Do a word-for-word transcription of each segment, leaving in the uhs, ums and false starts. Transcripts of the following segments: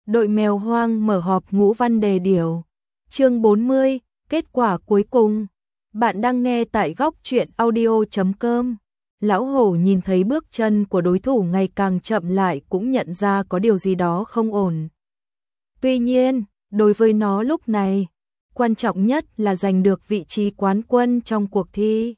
Đội mèo hoang mở họp ngũ văn đề điều. Chương bốn mươi, kết quả cuối cùng. Bạn đang nghe tại góc truyện audio chấm com. Lão hổ nhìn thấy bước chân của đối thủ ngày càng chậm lại cũng nhận ra có điều gì đó không ổn. Tuy nhiên, đối với nó lúc này, quan trọng nhất là giành được vị trí quán quân trong cuộc thi.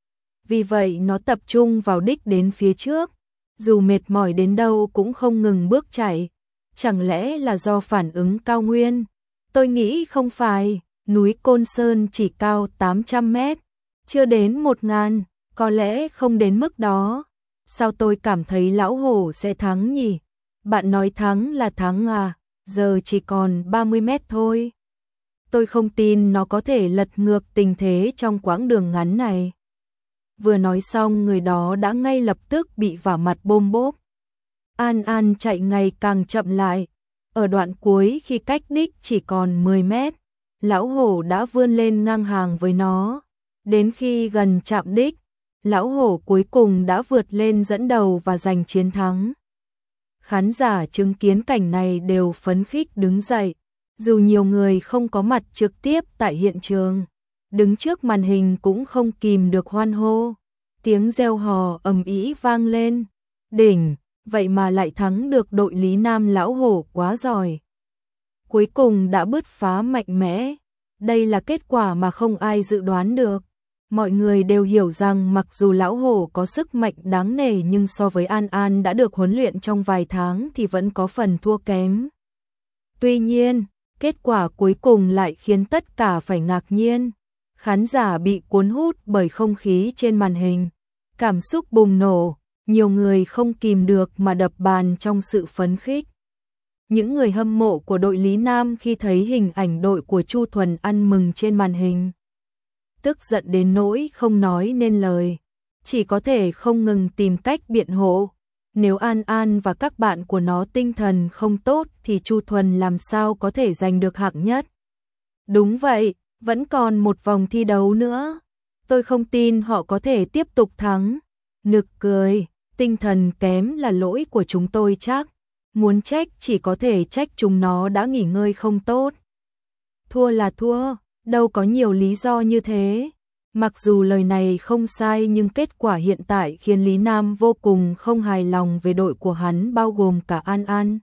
Vì vậy nó tập trung vào đích đến phía trước, dù mệt mỏi đến đâu cũng không ngừng bước chạy. Chẳng lẽ là do phản ứng cao nguyên? Tôi nghĩ không phải, núi Côn Sơn chỉ cao tám trăm mét, chưa đến một nghìn, có lẽ không đến mức đó. Sao tôi cảm thấy lão hổ sẽ thắng nhỉ? Bạn nói thắng là thắng à, giờ chỉ còn ba mươi mét thôi. Tôi không tin nó có thể lật ngược tình thế trong quãng đường ngắn này. Vừa nói xong người đó đã ngay lập tức bị vả mặt bôm bốp. An An chạy ngày càng chậm lại. Ở đoạn cuối khi cách đích chỉ còn mười mét, lão hổ đã vươn lên ngang hàng với nó. Đến khi gần chạm đích, lão hổ cuối cùng đã vượt lên dẫn đầu và giành chiến thắng. Khán giả chứng kiến cảnh này đều phấn khích đứng dậy, dù nhiều người không có mặt trực tiếp tại hiện trường, đứng trước màn hình cũng không kìm được hoan hô. Tiếng reo hò ầm ĩ vang lên. Đỉnh, vậy mà lại thắng được đội Lý Nam, lão hổ quá giỏi. Cuối cùng đã bứt phá mạnh mẽ. Đây là kết quả mà không ai dự đoán được. Mọi người đều hiểu rằng mặc dù lão hổ có sức mạnh đáng nể nhưng so với An An đã được huấn luyện trong vài tháng thì vẫn có phần thua kém. Tuy nhiên, kết quả cuối cùng lại khiến tất cả phải ngạc nhiên. Khán giả bị cuốn hút bởi không khí trên màn hình. Cảm xúc bùng nổ, nhiều người không kìm được mà đập bàn trong sự phấn khích. Những người hâm mộ của đội Lý Nam khi thấy hình ảnh đội của Chu Thuần ăn mừng trên màn hình, tức giận đến nỗi không nói nên lời, chỉ có thể không ngừng tìm cách biện hộ. Nếu An An và các bạn của nó tinh thần không tốt thì Chu Thuần làm sao có thể giành được hạng nhất. Đúng vậy, vẫn còn một vòng thi đấu nữa. Tôi không tin họ có thể tiếp tục thắng. Nực cười, tinh thần kém là lỗi của chúng tôi chắc. Muốn trách chỉ có thể trách chúng nó đã nghỉ ngơi không tốt. Thua là thua, đâu có nhiều lý do như thế. Mặc dù lời này không sai nhưng kết quả hiện tại khiến Lý Nam vô cùng không hài lòng về đội của hắn bao gồm cả An An.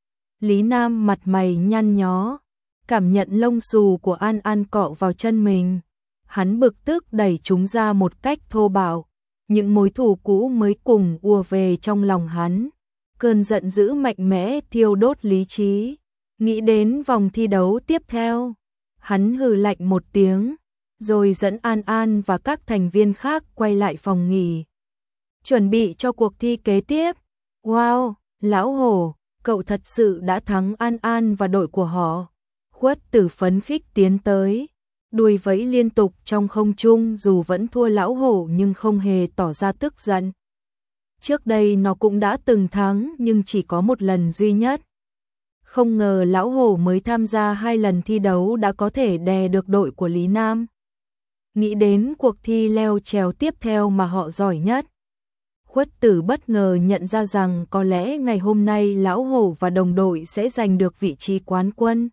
Lý Nam mặt mày nhăn nhó, cảm nhận lông xù của An An cọ vào chân mình. Hắn bực tức đẩy chúng ra một cách thô bạo. Những mối thù cũ mới cùng ùa về trong lòng hắn. Cơn giận dữ mạnh mẽ thiêu đốt lý trí. Nghĩ đến vòng thi đấu tiếp theo, hắn hừ lạnh một tiếng, rồi dẫn An An và các thành viên khác quay lại phòng nghỉ, chuẩn bị cho cuộc thi kế tiếp. Wow, lão hổ, cậu thật sự đã thắng An An và đội của họ. Khuất Tử phấn khích tiến tới, đuôi vẫy liên tục trong không trung dù vẫn thua lão hổ nhưng không hề tỏ ra tức giận. Trước đây nó cũng đã từng thắng nhưng chỉ có một lần duy nhất. Không ngờ lão hổ mới tham gia hai lần thi đấu đã có thể đè được đội của Lý Nam. Nghĩ đến cuộc thi leo trèo tiếp theo mà họ giỏi nhất, Khuất Tử bất ngờ nhận ra rằng có lẽ ngày hôm nay lão hổ và đồng đội sẽ giành được vị trí quán quân.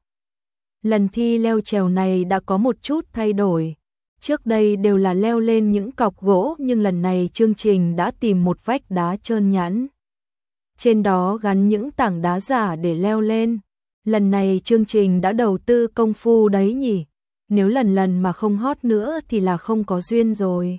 Lần thi leo trèo này đã có một chút thay đổi. Trước đây đều là leo lên những cọc gỗ nhưng lần này chương trình đã tìm một vách đá trơn nhẵn. Trên đó gắn những tảng đá giả để leo lên. Lần này chương trình đã đầu tư công phu đấy nhỉ. Nếu lần lần mà không hót nữa thì là không có duyên rồi.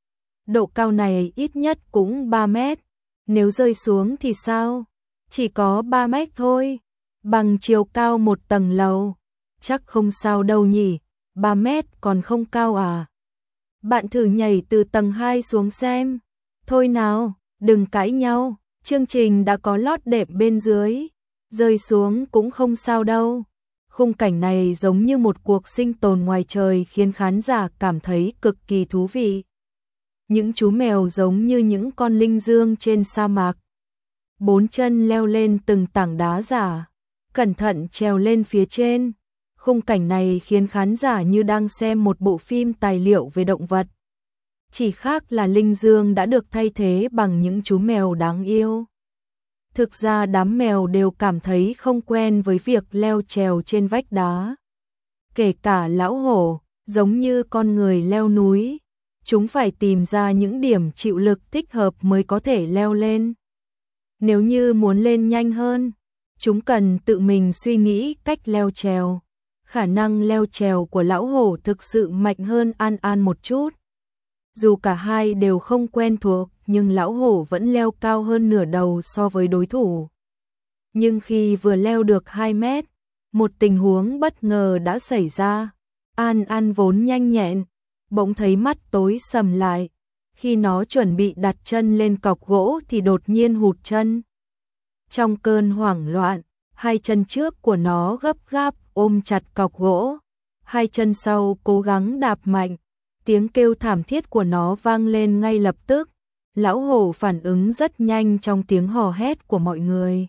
Độ cao này ít nhất cũng ba mét. Nếu rơi xuống thì sao? Chỉ có ba mét thôi. Bằng chiều cao một tầng lầu. Chắc không sao đâu nhỉ. ba mét còn không cao à? Bạn thử nhảy từ tầng hai xuống xem. Thôi nào, đừng cãi nhau. Chương trình đã có lót đệm bên dưới. Rơi xuống cũng không sao đâu. Khung cảnh này giống như một cuộc sinh tồn ngoài trời khiến khán giả cảm thấy cực kỳ thú vị. Những chú mèo giống như những con linh dương trên sa mạc. Bốn chân leo lên từng tảng đá giả, cẩn thận trèo lên phía trên. Khung cảnh này khiến khán giả như đang xem một bộ phim tài liệu về động vật. Chỉ khác là linh dương đã được thay thế bằng những chú mèo đáng yêu. Thực ra đám mèo đều cảm thấy không quen với việc leo trèo trên vách đá. Kể cả lão hổ, giống như con người leo núi, chúng phải tìm ra những điểm chịu lực thích hợp mới có thể leo lên. Nếu như muốn lên nhanh hơn, chúng cần tự mình suy nghĩ cách leo trèo. Khả năng leo trèo của lão hổ thực sự mạnh hơn An An một chút. Dù cả hai đều không quen thuộc, nhưng lão hổ vẫn leo cao hơn nửa đầu so với đối thủ. Nhưng khi vừa leo được hai mét, một tình huống bất ngờ đã xảy ra. An An vốn nhanh nhẹn, bỗng thấy mắt tối sầm lại. Khi nó chuẩn bị đặt chân lên cọc gỗ thì đột nhiên hụt chân. Trong cơn hoảng loạn, hai chân trước của nó gấp gáp ôm chặt cọc gỗ, hai chân sau cố gắng đạp mạnh. Tiếng kêu thảm thiết của nó vang lên ngay lập tức. Lão hổ phản ứng rất nhanh trong tiếng hò hét của mọi người.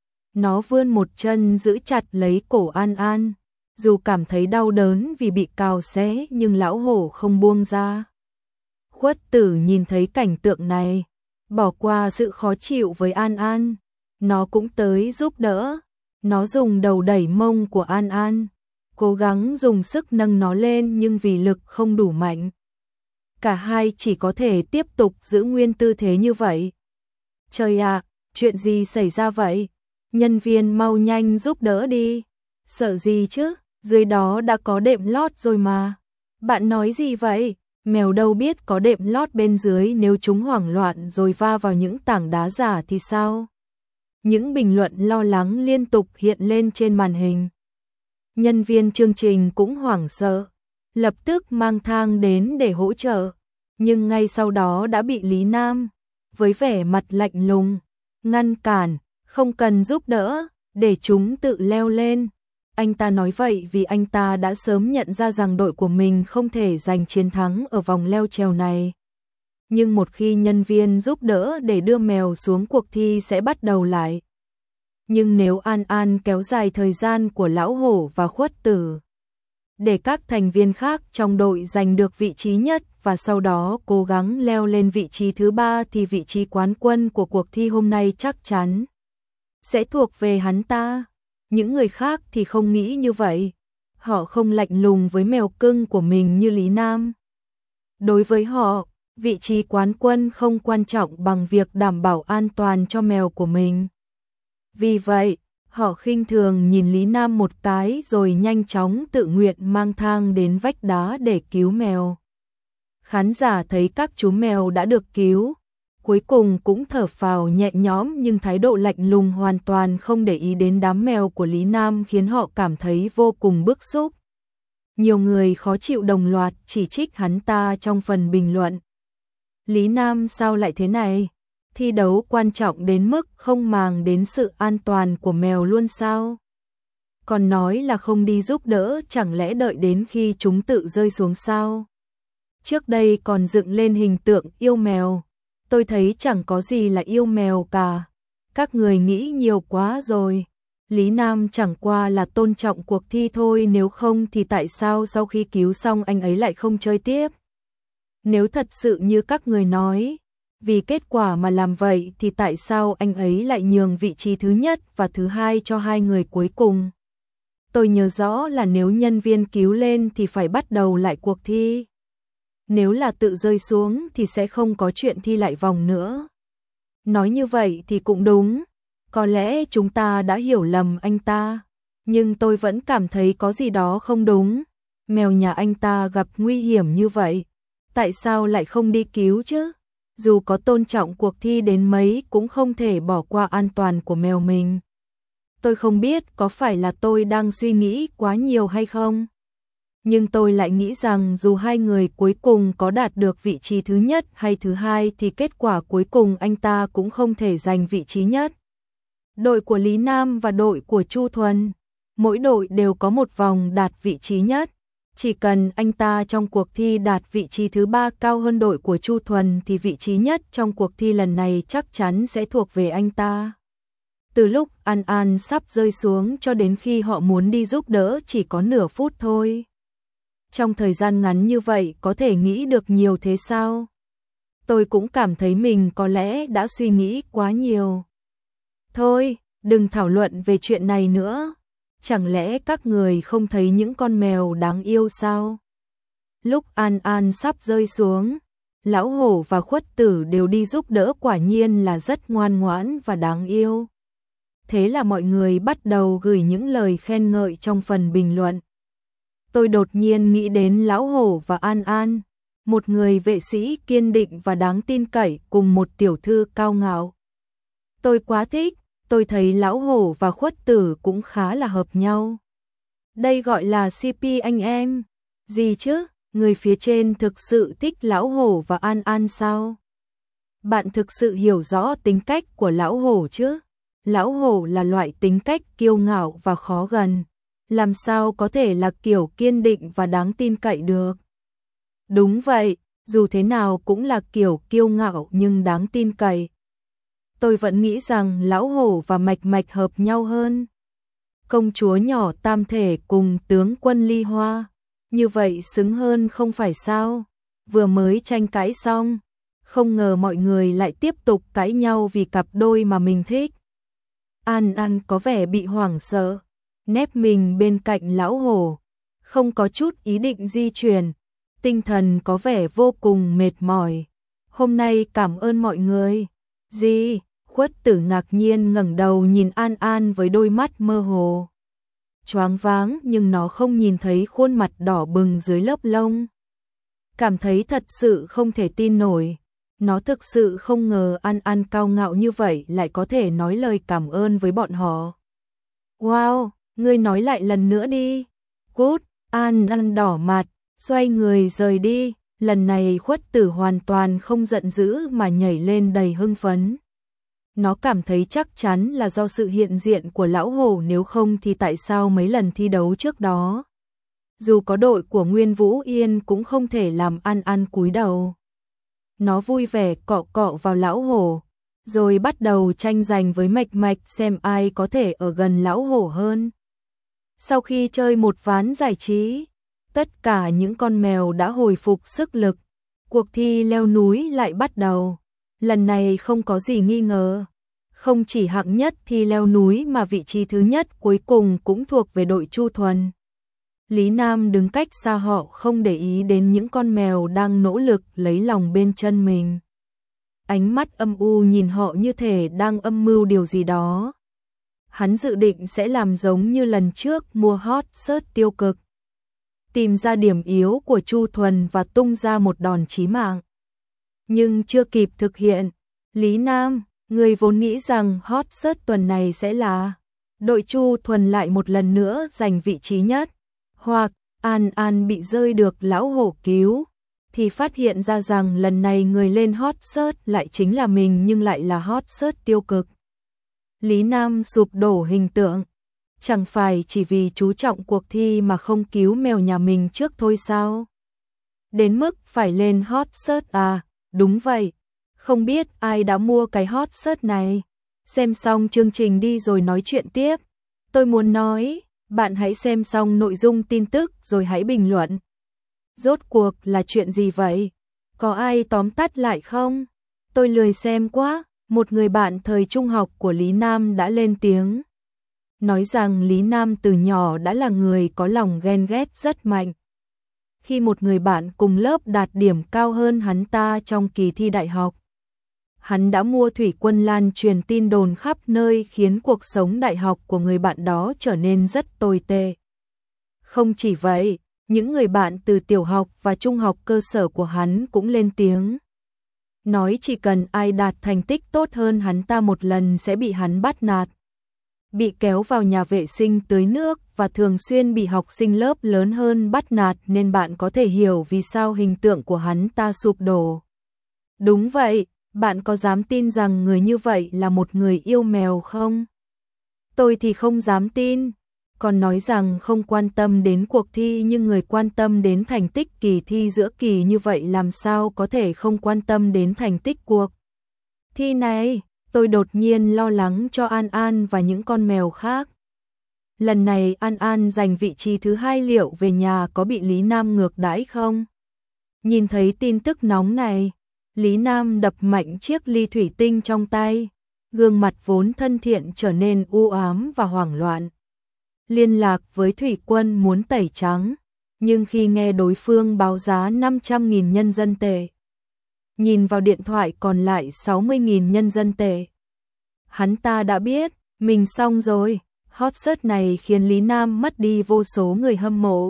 Nó vươn một chân giữ chặt lấy cổ An An. Dù cảm thấy đau đớn vì bị cào xé nhưng lão hổ không buông ra. Khuất Tử nhìn thấy cảnh tượng này, bỏ qua sự khó chịu với An An. Nó cũng tới giúp đỡ. Nó dùng đầu đẩy mông của An An, cố gắng dùng sức nâng nó lên nhưng vì lực không đủ mạnh. Cả hai chỉ có thể tiếp tục giữ nguyên tư thế như vậy. Trời ạ, chuyện gì xảy ra vậy? Nhân viên mau nhanh giúp đỡ đi. Sợ gì chứ, dưới đó đã có đệm lót rồi mà. Bạn nói gì vậy? Mèo đâu biết có đệm lót bên dưới, nếu chúng hoảng loạn rồi va vào những tảng đá giả thì sao? Những bình luận lo lắng liên tục hiện lên trên màn hình. Nhân viên chương trình cũng hoảng sợ, lập tức mang thang đến để hỗ trợ, nhưng ngay sau đó đã bị Lý Nam, với vẻ mặt lạnh lùng, ngăn cản, không cần giúp đỡ, để chúng tự leo lên. Anh ta nói vậy vì anh ta đã sớm nhận ra rằng đội của mình không thể giành chiến thắng ở vòng leo trèo này. Nhưng một khi nhân viên giúp đỡ để đưa mèo xuống, cuộc thi sẽ bắt đầu lại. Nhưng nếu An An kéo dài thời gian của lão hổ và Khuất Tử, để các thành viên khác trong đội giành được vị trí nhất và sau đó cố gắng leo lên vị trí thứ ba thì vị trí quán quân của cuộc thi hôm nay chắc chắn sẽ thuộc về hắn ta. Những người khác thì không nghĩ như vậy. Họ không lạnh lùng với mèo cưng của mình như Lý Nam. Đối với họ, vị trí quán quân không quan trọng bằng việc đảm bảo an toàn cho mèo của mình. Vì vậy, họ khinh thường nhìn Lý Nam một cái rồi nhanh chóng tự nguyện mang thang đến vách đá để cứu mèo. Khán giả thấy các chú mèo đã được cứu, cuối cùng cũng thở phào nhẹ nhõm, nhưng thái độ lạnh lùng hoàn toàn không để ý đến đám mèo của Lý Nam khiến họ cảm thấy vô cùng bức xúc. Nhiều người khó chịu đồng loạt chỉ trích hắn ta trong phần bình luận. Lý Nam sao lại thế này? Thi đấu quan trọng đến mức không màng đến sự an toàn của mèo luôn sao? Còn nói là không đi giúp đỡ, chẳng lẽ đợi đến khi chúng tự rơi xuống sao? Trước đây còn dựng lên hình tượng yêu mèo. Tôi thấy chẳng có gì là yêu mèo cả. Các người nghĩ nhiều quá rồi. Lý Nam chẳng qua là tôn trọng cuộc thi thôi, nếu không thì tại sao sau khi cứu xong anh ấy lại không chơi tiếp? Nếu thật sự như các người nói, vì kết quả mà làm vậy thì tại sao anh ấy lại nhường vị trí thứ nhất và thứ hai cho hai người cuối cùng? Tôi nhớ rõ là nếu nhân viên cứu lên thì phải bắt đầu lại cuộc thi. Nếu là tự rơi xuống thì sẽ không có chuyện thi lại vòng nữa. Nói như vậy thì cũng đúng. Có lẽ chúng ta đã hiểu lầm anh ta. Nhưng tôi vẫn cảm thấy có gì đó không đúng. Mèo nhà anh ta gặp nguy hiểm như vậy, tại sao lại không đi cứu chứ? Dù có tôn trọng cuộc thi đến mấy cũng không thể bỏ qua an toàn của mèo mình. Tôi không biết có phải là tôi đang suy nghĩ quá nhiều hay không? Nhưng tôi lại nghĩ rằng dù hai người cuối cùng có đạt được vị trí thứ nhất hay thứ hai thì kết quả cuối cùng anh ta cũng không thể giành vị trí nhất. Đội của Lý Nam và đội của Chu Thuần, mỗi đội đều có một vòng đạt vị trí nhất. Chỉ cần anh ta trong cuộc thi đạt vị trí thứ ba cao hơn đội của Chu Thuần thì vị trí nhất trong cuộc thi lần này chắc chắn sẽ thuộc về anh ta. Từ lúc An An sắp rơi xuống cho đến khi họ muốn đi giúp đỡ chỉ có nửa phút thôi. Trong thời gian ngắn như vậy có thể nghĩ được nhiều thế sao? Tôi cũng cảm thấy mình có lẽ đã suy nghĩ quá nhiều. Thôi, đừng thảo luận về chuyện này nữa. Chẳng lẽ các người không thấy những con mèo đáng yêu sao? Lúc An An sắp rơi xuống, Lão Hổ và Khuất Tử đều đi giúp đỡ, quả nhiên là rất ngoan ngoãn và đáng yêu. Thế là mọi người bắt đầu gửi những lời khen ngợi trong phần bình luận. Tôi đột nhiên nghĩ đến Lão Hổ và An An, một người vệ sĩ kiên định và đáng tin cậy cùng một tiểu thư cao ngạo. Tôi quá thích, tôi thấy Lão Hổ và Khuất Tử cũng khá là hợp nhau. Đây gọi là xê pê anh em. Gì chứ, người phía trên thực sự thích Lão Hổ và An An sao? Bạn thực sự hiểu rõ tính cách của Lão Hổ chứ? Lão Hổ là loại tính cách kiêu ngạo và khó gần, làm sao có thể là kiểu kiên định và đáng tin cậy được? Đúng vậy, dù thế nào cũng là kiểu kiêu ngạo nhưng đáng tin cậy. Tôi vẫn nghĩ rằng Lão Hổ và Mạch Mạch hợp nhau hơn. Công chúa nhỏ tam thể cùng tướng quân Ly Hoa, như vậy xứng hơn không phải sao? Vừa mới tranh cãi xong, không ngờ mọi người lại tiếp tục cãi nhau vì cặp đôi mà mình thích. An An có vẻ bị hoảng sợ, nép mình bên cạnh Lão Hổ, không có chút ý định di chuyển, tinh thần có vẻ vô cùng mệt mỏi. Hôm nay cảm ơn mọi người. Gì? Khuất Tử ngạc nhiên ngẩng đầu nhìn An An với đôi mắt mơ hồ. Choáng váng nhưng nó không nhìn thấy khuôn mặt đỏ bừng dưới lớp lông. Cảm thấy thật sự không thể tin nổi. Nó thực sự không ngờ An An cao ngạo như vậy lại có thể nói lời cảm ơn với bọn họ. Wow, ngươi nói lại lần nữa đi. Cút, An An đỏ mặt, xoay người rời đi. Lần này Khuất Tử hoàn toàn không giận dữ mà nhảy lên đầy hưng phấn. Nó cảm thấy chắc chắn là do sự hiện diện của Lão Hổ, nếu không thì tại sao mấy lần thi đấu trước đó, dù có đội của Nguyên Vũ Yên cũng không thể làm An An cúi đầu. Nó vui vẻ cọ cọ vào Lão Hổ, rồi bắt đầu tranh giành với Mạch Mạch xem ai có thể ở gần Lão Hổ hơn. Sau khi chơi một ván giải trí, tất cả những con mèo đã hồi phục sức lực. Cuộc thi leo núi lại bắt đầu. Lần này không có gì nghi ngờ. Không chỉ hạng nhất thi leo núi mà vị trí thứ nhất cuối cùng cũng thuộc về đội Chu Thuần. Lý Nam đứng cách xa họ, không để ý đến những con mèo đang nỗ lực lấy lòng bên chân mình. Ánh mắt âm u nhìn họ như thể đang âm mưu điều gì đó. Hắn dự định sẽ làm giống như lần trước mua hot search tiêu cực, tìm ra điểm yếu của Chu Thuần và tung ra một đòn chí mạng. Nhưng chưa kịp thực hiện, Lý Nam, người vốn nghĩ rằng hot search tuần này sẽ là đội Chu Thuần lại một lần nữa giành vị trí nhất, hoặc An An bị rơi được Lão Hổ cứu, thì phát hiện ra rằng lần này người lên hot search lại chính là mình, nhưng lại là hot search tiêu cực. Lý Nam sụp đổ hình tượng. Chẳng phải chỉ vì chú trọng cuộc thi mà không cứu mèo nhà mình trước thôi sao? Đến mức phải lên hot search à? Đúng vậy. Không biết ai đã mua cái hot search này. Xem xong chương trình đi rồi nói chuyện tiếp. Tôi muốn nói, bạn hãy xem xong nội dung tin tức rồi hãy bình luận. Rốt cuộc là chuyện gì vậy? Có ai tóm tắt lại không? Tôi lười xem quá. Một người bạn thời trung học của Lý Nam đã lên tiếng, nói rằng Lý Nam từ nhỏ đã là người có lòng ghen ghét rất mạnh. Khi một người bạn cùng lớp đạt điểm cao hơn hắn ta trong kỳ thi đại học, hắn đã mua thủy quân lan truyền tin đồn khắp nơi, khiến cuộc sống đại học của người bạn đó trở nên rất tồi tệ. Không chỉ vậy, những người bạn từ tiểu học và trung học cơ sở của hắn cũng lên tiếng, nói chỉ cần ai đạt thành tích tốt hơn hắn ta một lần sẽ bị hắn bắt nạt, bị kéo vào nhà vệ sinh tưới nước và thường xuyên bị học sinh lớp lớn hơn bắt nạt, nên bạn có thể hiểu vì sao hình tượng của hắn ta sụp đổ. Đúng vậy, bạn có dám tin rằng người như vậy là một người yêu mèo không? Tôi thì không dám tin. Còn nói rằng không quan tâm đến cuộc thi, nhưng người quan tâm đến thành tích kỳ thi giữa kỳ như vậy làm sao có thể không quan tâm đến thành tích cuộc thi này? Tôi đột nhiên lo lắng cho An An và những con mèo khác. Lần này An An giành vị trí thứ hai, liệu về nhà có bị Lý Nam ngược đãi không? Nhìn thấy tin tức nóng này, Lý Nam đập mạnh chiếc ly thủy tinh trong tay. gương mặt vốn thân thiện trở nên u ám và hoảng loạn. Liên lạc với thủy quân muốn tẩy trắng, nhưng khi nghe đối phương báo giá năm trăm nghìn nhân dân tệ, nhìn vào điện thoại còn lại sáu mươi nghìn nhân dân tệ, hắn ta đã biết mình xong rồi. Hot search này khiến Lý Nam mất đi vô số người hâm mộ.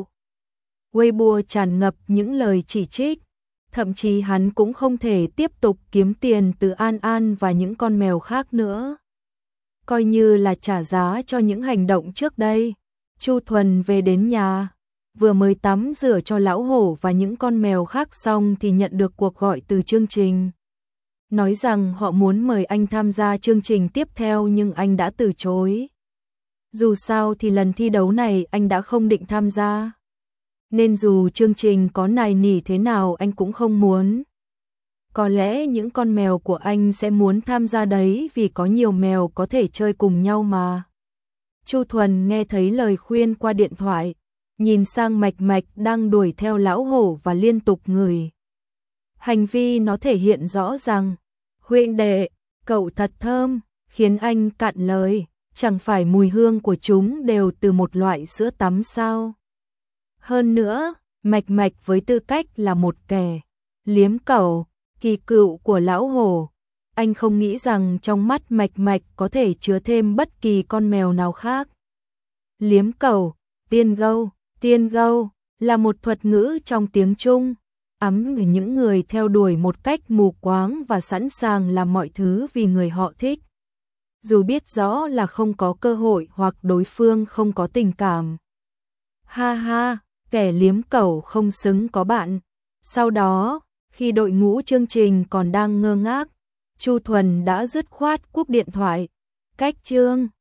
Weibo tràn ngập những lời chỉ trích, thậm chí hắn cũng không thể tiếp tục kiếm tiền từ An An và những con mèo khác nữa. Coi như là trả giá cho những hành động trước đây, Chu Thuần về đến nhà, vừa mới tắm rửa cho lão hổ và những con mèo khác xong thì nhận được cuộc gọi từ chương trình. Nói rằng họ muốn mời anh tham gia chương trình tiếp theo nhưng anh đã từ chối. Dù sao thì lần thi đấu này anh đã không định tham gia, nên dù chương trình có nài nỉ thế nào anh cũng không muốn. Có lẽ những con mèo của anh sẽ muốn tham gia đấy vì có nhiều mèo có thể chơi cùng nhau mà. Chu Thuần nghe thấy lời khuyên qua điện thoại, nhìn sang Mạch Mạch đang đuổi theo lão hổ và liên tục ngửi. Hành vi nó thể hiện rõ rằng, huynh đệ, cậu thật thơm, khiến anh cạn lời, chẳng phải mùi hương của chúng đều từ một loại sữa tắm sao. Hơn nữa, Mạch Mạch với tư cách là một kẻ liếm cẩu, kỳ cựu của lão hổ, anh không nghĩ rằng trong mắt Mạch Mạch có thể chứa thêm bất kỳ con mèo nào khác. Liếm cẩu, tiên gâu, tiên gâu là một thuật ngữ trong tiếng Trung, ám những người theo đuổi một cách mù quáng và sẵn sàng làm mọi thứ vì người họ thích, dù biết rõ là không có cơ hội hoặc đối phương không có tình cảm. Ha ha, kẻ liếm cẩu không xứng có bạn. Sau đó, khi đội ngũ chương trình còn đang ngơ ngác, Chu Thuần đã dứt khoát cúp điện thoại. Cách chương